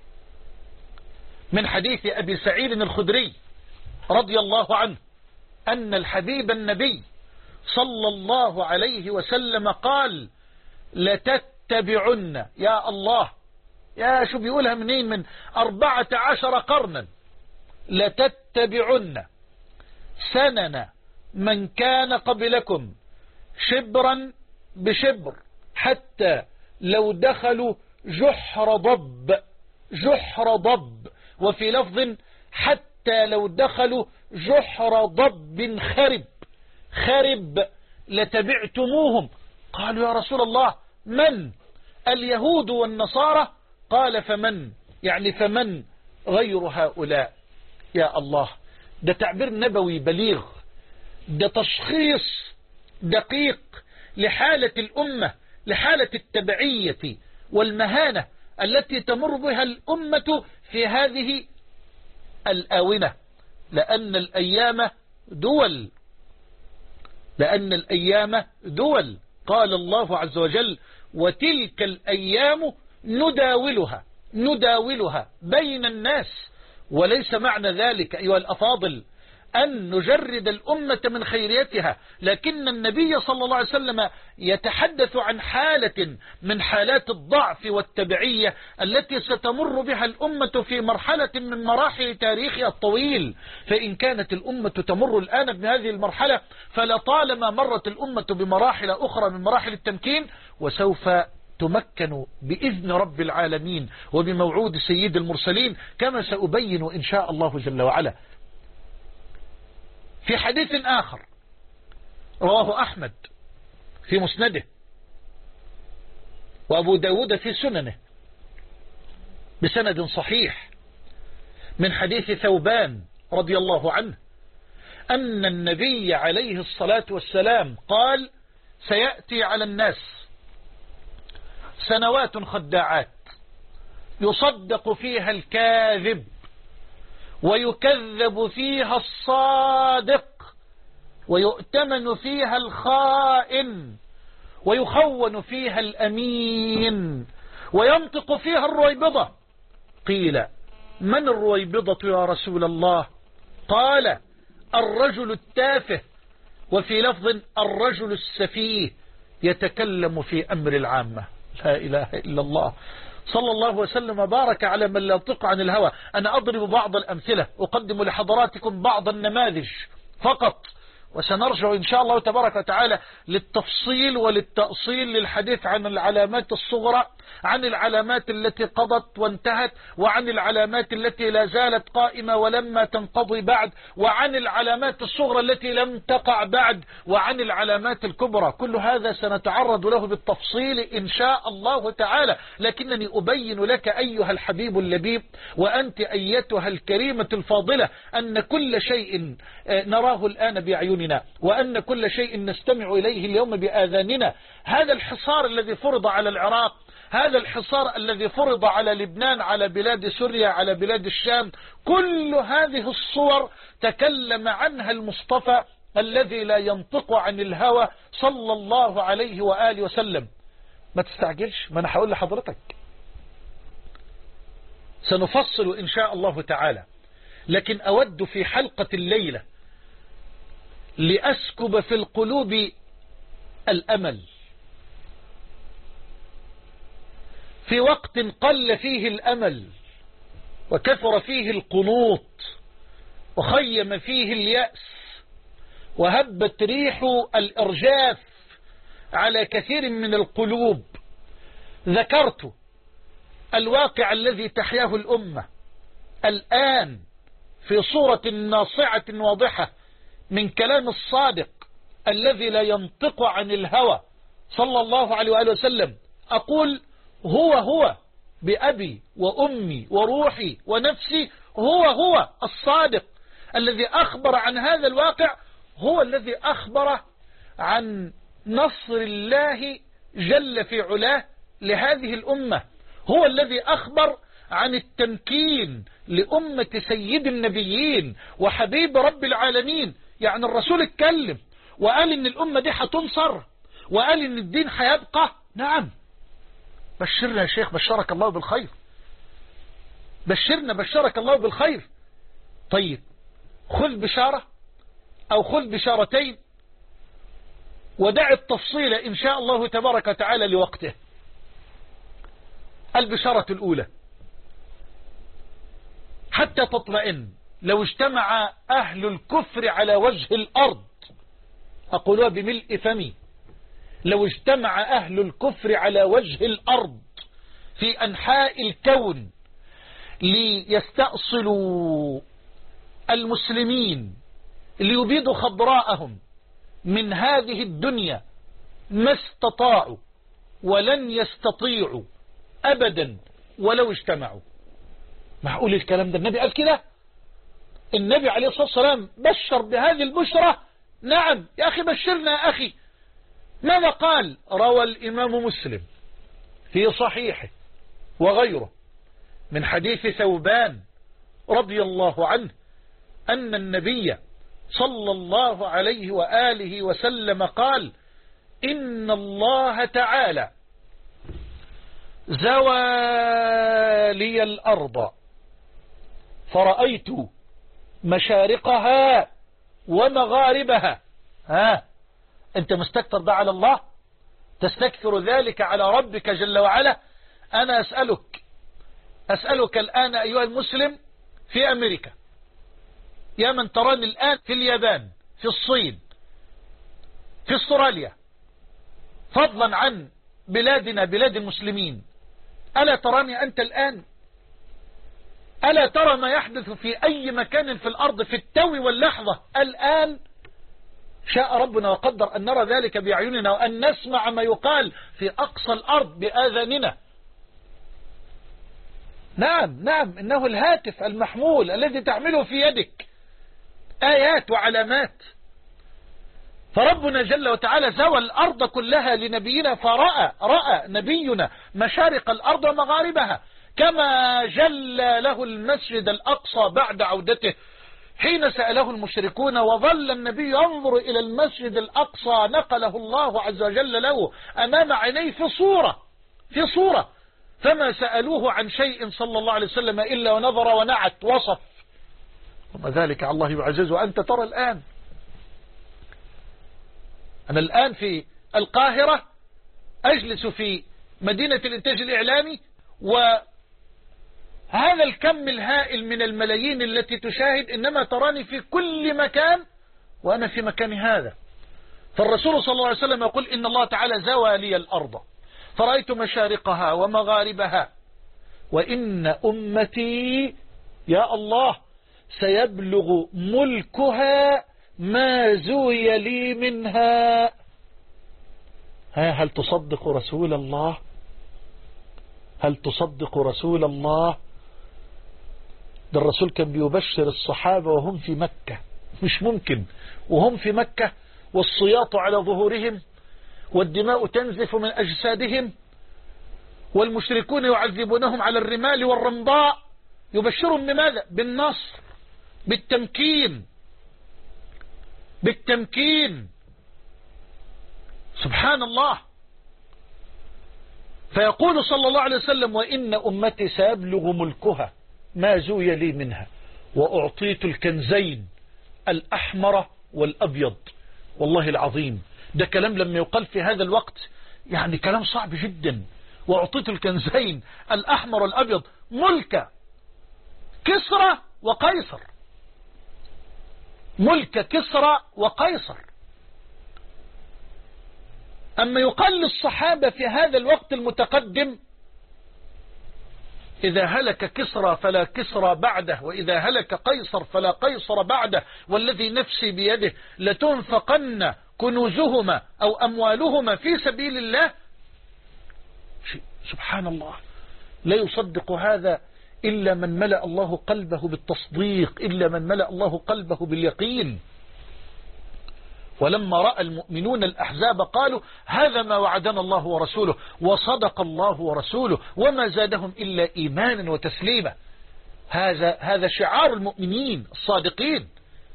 من حديث أبي سعيد الخدري رضي الله عنه أن الحبيب النبي صلى الله عليه وسلم قال: لتتبعن. يا الله، يا شو بيقولها منين؟ من أربعة عشر قرنا. لتتبعن سنن من كان قبلكم شبرا بشبر حتى لو دخلوا جحر ضب، جحر ضب، وفي لفظ حتى لو دخلوا جحر ضب خرب، خرب لتبعتموهم. قالوا يا رسول الله من؟ اليهود والنصارى. قال فمن؟ يعني فمن غير هؤلاء. يا الله، ده تعبير نبوي بليغ، ده تشخيص دقيق لحالة الأمة، لحالة التبعية والمهانة التي تمر بها الأمة في هذه الآونة. لأن الأيام دول، لأن الأيام دول. قال الله عز وجل: وتلك الأيام نداولها، نداولها بين الناس. وليس معنى ذلك أيها الأفاضل أن نجرد الأمة من خيريتها، لكن النبي صلى الله عليه وسلم يتحدث عن حالة من حالات الضعف والتبعية التي ستمر بها الأمة في مرحلة من مراحل تاريخها الطويل. فإن كانت الأمة تمر الآن بهذه المرحلة فلطالما مرت الأمة بمراحل أخرى من مراحل التمكين، وسوف تمكن بإذن رب العالمين وبموعود سيد المرسلين كما سأبين إن شاء الله جل وعلا. في حديث آخر رواه أحمد في مسنده وأبو داود في سننه بسند صحيح من حديث ثوبان رضي الله عنه أن النبي عليه الصلاة والسلام قال: سيأتي على الناس سنوات خداعات يصدق فيها الكاذب ويكذب فيها الصادق ويؤتمن فيها الخائن ويخون فيها الأمين وينطق فيها الرويبضة. قيل من الرويبضة يا رسول الله؟ قال الرجل التافه، وفي لفظ الرجل السفيه يتكلم في أمر العامة. لا إله إلا الله، صلى الله وسلم وبارك على من لا ينطق عن الهوى. أنا أضرب بعض الأمثلة، أقدم لحضراتكم بعض النماذج فقط، وسنرجع إن شاء الله تبارك وتعالى للتفصيل وللتأصيل للحديث عن العلامات الصغرى، عن العلامات التي قضت وانتهت، وعن العلامات التي لا زالت قائمة ولما تنقضي بعد، وعن العلامات الصغرى التي لم تقع بعد، وعن العلامات الكبرى. كل هذا سنتعرض له بالتفصيل إن شاء الله تعالى، لكنني أبين لك أيها الحبيب اللبيب وأنت أيتها الكريمة الفاضلة أن كل شيء نراه الآن بأعيننا، وأن كل شيء نستمع إليه اليوم بآذاننا. هذا الحصار الذي فرض على العراق، هذا الحصار الذي فرض على لبنان، على بلاد سوريا، على بلاد الشام، كل هذه الصور تكلم عنها المصطفى الذي لا ينطق عن الهوى صلى الله عليه وآله وسلم. ما تستعجلش، ما أنا هقول لحضرتك سنفصل إن شاء الله تعالى، لكن أود في حلقة الليلة لأسكب في القلوب الأمل في وقت قل فيه الأمل وكثر فيه القنوط وخيم فيه اليأس وهبت ريح الإرجاف على كثير من القلوب. ذكرت الواقع الذي تحياه الأمة الآن في صورة ناصعة واضحة من كلام الصادق الذي لا ينطق عن الهوى صلى الله عليه وآله وسلم. أقول هو هو بأبي وأمي وروحي ونفسي، هو هو الصادق الذي أخبر عن هذا الواقع، هو الذي أخبر عن نصر الله جل في علاه لهذه الأمة، هو الذي أخبر عن التمكين لأمة سيد النبيين وحبيب رب العالمين. يعني الرسول اتكلم وقال إن الأمة دي هتنصر، وقال إن الدين هيبقى. نعم، بشرنا يا شيخ، بشرك الله بالخير، بشرنا بشرك الله بالخير. طيب خذ بشارة أو خذ بشارتين ودع التفصيل إن شاء الله تبارك وتعالى لوقته. البشارة الأولى حتى تطمئن، لو اجتمع أهل الكفر على وجه الأرض، أقولها بملء فمي، لو اجتمع أهل الكفر على وجه الأرض في أنحاء الكون ليستأصلوا المسلمين ليبيدوا خضراءهم من هذه الدنيا، ما استطاعوا ولن يستطيعوا أبدا ولو اجتمعوا. معقول الكلام ده؟ النبي قال كده؟ النبي عليه الصلاة والسلام بشر بهذه البشرة؟ نعم يا أخي بشرنا يا أخي. ماذا قال؟ روى الإمام مسلم في صحيحه وغيره من حديث ثوبان رضي الله عنه أن النبي صلى الله عليه وآله وسلم قال: إن الله تعالى زوى لي الأرض فرأيت مشارقها ومغاربها. ها أنت مستكثر ده على الله؟ تستكثر ذلك على ربك جل وعلا؟ أنا أسألك أسألك الآن أيها المسلم في أمريكا، يا من تراني الآن في اليابان، في الصين، في استراليا، فضلا عن بلادنا بلاد المسلمين، ألا تراني أنت الآن؟ ألا ترى ما يحدث في أي مكان في الأرض في التو واللحظة الآن؟ شاء ربنا وقدر أن نرى ذلك بأعيننا وأن نسمع ما يقال في أقصى الأرض بآذاننا. نعم نعم، إنه الهاتف المحمول الذي تعمله في يدك آيات وعلامات. فربنا جل وتعالى زوى الأرض كلها لنبينا، فرأى رأى نبينا مشارق الأرض ومغاربها، كما جل له المسجد الأقصى بعد عودته حين سأله المشركون وظل النبي ينظر إلى المسجد الأقصى نقله الله عز وجل له أمام عينيه في صورة في صورة فما سألوه عن شيء صلى الله عليه وسلم إلا ونظر ونعت وصف. وما ذلك على الله يعزز. وأنت ترى الآن، أنا الآن في القاهرة أجلس في مدينة الإنتاج الإعلامي، وهذا الكم الهائل من الملايين التي تشاهد إنما تراني في كل مكان وأنا في مكان هذا. فالرسول صلى الله عليه وسلم يقول إن الله تعالى زوى لي الأرض فرأيت مشارقها ومغاربها وإن أمتي يا الله سيبلغ ملكها ما زوي لي منها. ها هل تصدق رسول الله؟ هل تصدق رسول الله؟ ده الرسول كان بيبشر الصحابة وهم في مكة، مش ممكن وهم في مكة والصياط على ظهورهم والدماء تنزف من أجسادهم والمشركون يعذبونهم على الرمال والرمضاء، يبشرهم بماذا؟ بالنصر، بالتمكين، بالتمكين. سبحان الله. فيقول صلى الله عليه وسلم وإن أمتي سيبلغ ملكها ما زوي لي منها وأعطيت الكنزين الأحمر والأبيض. والله العظيم ده كلام لما يقال في هذا الوقت يعني كلام صعب جدا. وأعطيت الكنزين الأحمر والأبيض ملك كسرى وقيصر، ملك كسرى وقيصر. أما يقال للصحابة في هذا الوقت المتقدم إذا هلك كسرى فلا كسرى بعده، وإذا هلك قيصر فلا قيصر بعده، والذي نفسي بيده لتنفقن كنوزهما أو أموالهما في سبيل الله. سبحان الله، لا يصدق هذا إلا من ملأ الله قلبه بالتصديق، إلا من ملأ الله قلبه باليقين. ولما رأى المؤمنون الأحزاب قالوا هذا ما وعدنا الله ورسوله وصدق الله ورسوله وما زادهم إلا إيمانا وتسليما. هذا هذا شعار المؤمنين الصادقين.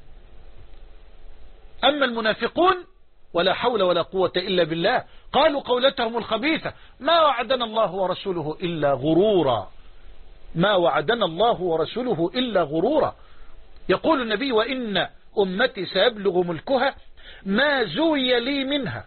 أما المنافقون ولا حول ولا قوة إلا بالله، قالوا قولتهم الخبيثة ما وعدنا الله ورسوله إلا غرورا، ما وعدنا الله ورسوله إلا غرورا. يقول النبي وإن أمتي سيبلغ ملكها ما زوي لي منها.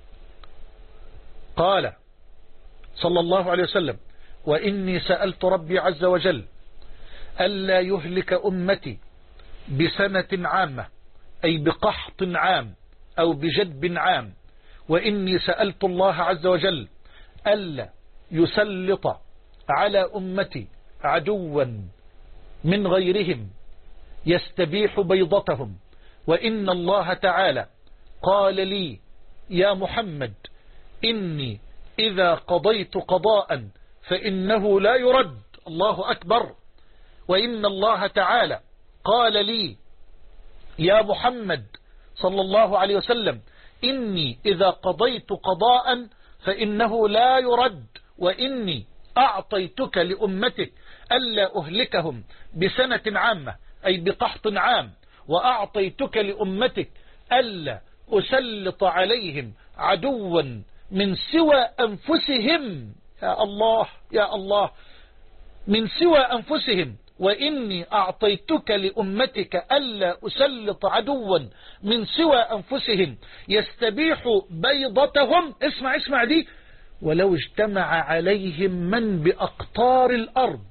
قال صلى الله عليه وسلم وإني سألت ربي عز وجل ألا يهلك أمتي بسنة عامة أي بقحط عام أو بجدب عام، وإني سألت الله عز وجل ألا يسلط على أمتي عدوا من غيرهم يستبيح بيضتهم، وإن الله تعالى قال لي يا محمد إني إذا قضيت قضاء فإنه لا يرد. الله أكبر. وإن الله تعالى قال لي يا محمد صلى الله عليه وسلم إني إذا قضيت قضاء فإنه لا يرد، وإني أعطيتك لأمتك ألا أهلكهم بسنة عامة أي بقحط عام، وأعطيتك لأمتك ألا أسلط عليهم عدوا من سوى أنفسهم. يا الله يا الله، من سوى أنفسهم. وإني أعطيتك لأمتك ألا أسلط عدوا من سوى أنفسهم يستبيح بيضتهم. اسمع اسمع دي، ولو اجتمع عليهم من بأقطار الأرض.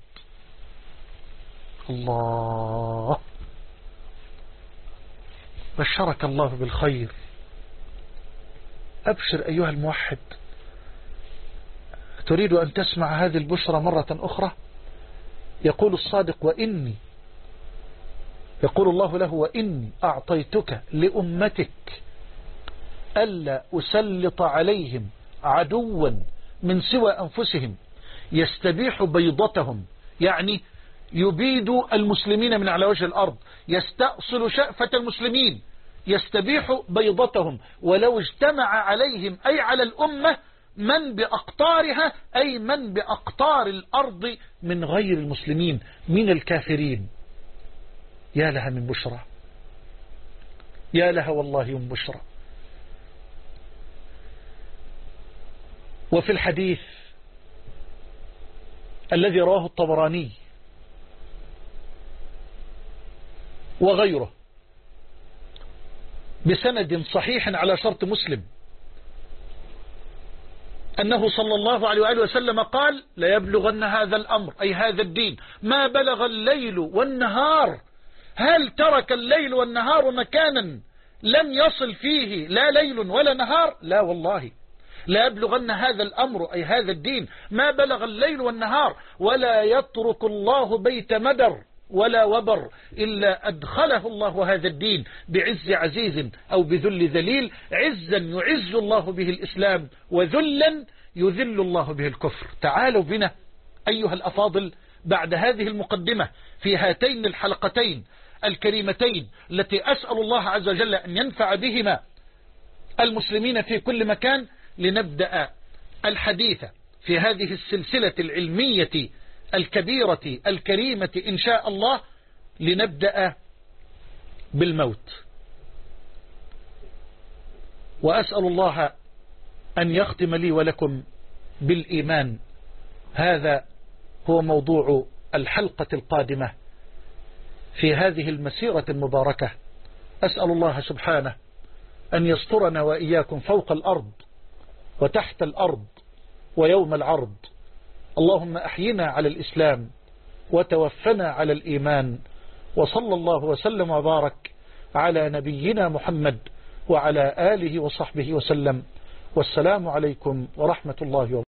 الله، بشرك الله بالخير. أبشر أيها الموحد، تريد أن تسمع هذه البشرى مرة أخرى؟ يقول الصادق وإني، يقول الله له وإني أعطيتك لأمتك ألا أسلط عليهم عدوا من سوى أنفسهم يستبيح بيضتهم، يعني يبيد المسلمين من على وجه الأرض، يستأصل شأفة المسلمين، يستبيح بيضتهم. ولو اجتمع عليهم أي على الأمة من بأقطارها أي من بأقطار الأرض من غير المسلمين من الكافرين يا لها من بشرى، يا لها والله من بشرى. وفي الحديث الذي رواه الطبراني وغيره بسند صحيح على شرط مسلم أنه صلى الله عليه وآله وسلم قال: لا يبلغن هذا الأمر، أي هذا الدين، ما بلغ الليل والنهار. هل ترك الليل والنهار مكانا لم يصل فيه لا ليل ولا نهار؟ لا والله. لا يبلغن هذا الأمر، أي هذا الدين، ما بلغ الليل والنهار، ولا يترك الله بيت مدر ولا وبر إلا أدخله الله هذا الدين بعز عزيز أو بذل ذليل. عزا يعز الله به الإسلام، وذلا يذل الله به الكفر. تعالوا بنا أيها الأفاضل بعد هذه المقدمة في هاتين الحلقتين الكريمتين التي أسأل الله عز وجل أن ينفع بهما المسلمين في كل مكان، لنبدأ الحديث في هذه السلسلة العلمية الكبيرة الكريمة إن شاء الله. لنبدأ بالموت، وأسأل الله أن يختم لي ولكم بالإيمان. هذا هو موضوع الحلقة القادمة في هذه المسيرة المباركة. أسأل الله سبحانه أن يسترنا وإياكم فوق الأرض وتحت الأرض ويوم العرض. اللهم أحينا على الإسلام وتوفنا على الإيمان. وصلى الله وسلم وبارك على نبينا محمد وعلى آله وصحبه وسلم. والسلام عليكم ورحمة الله وبركاته.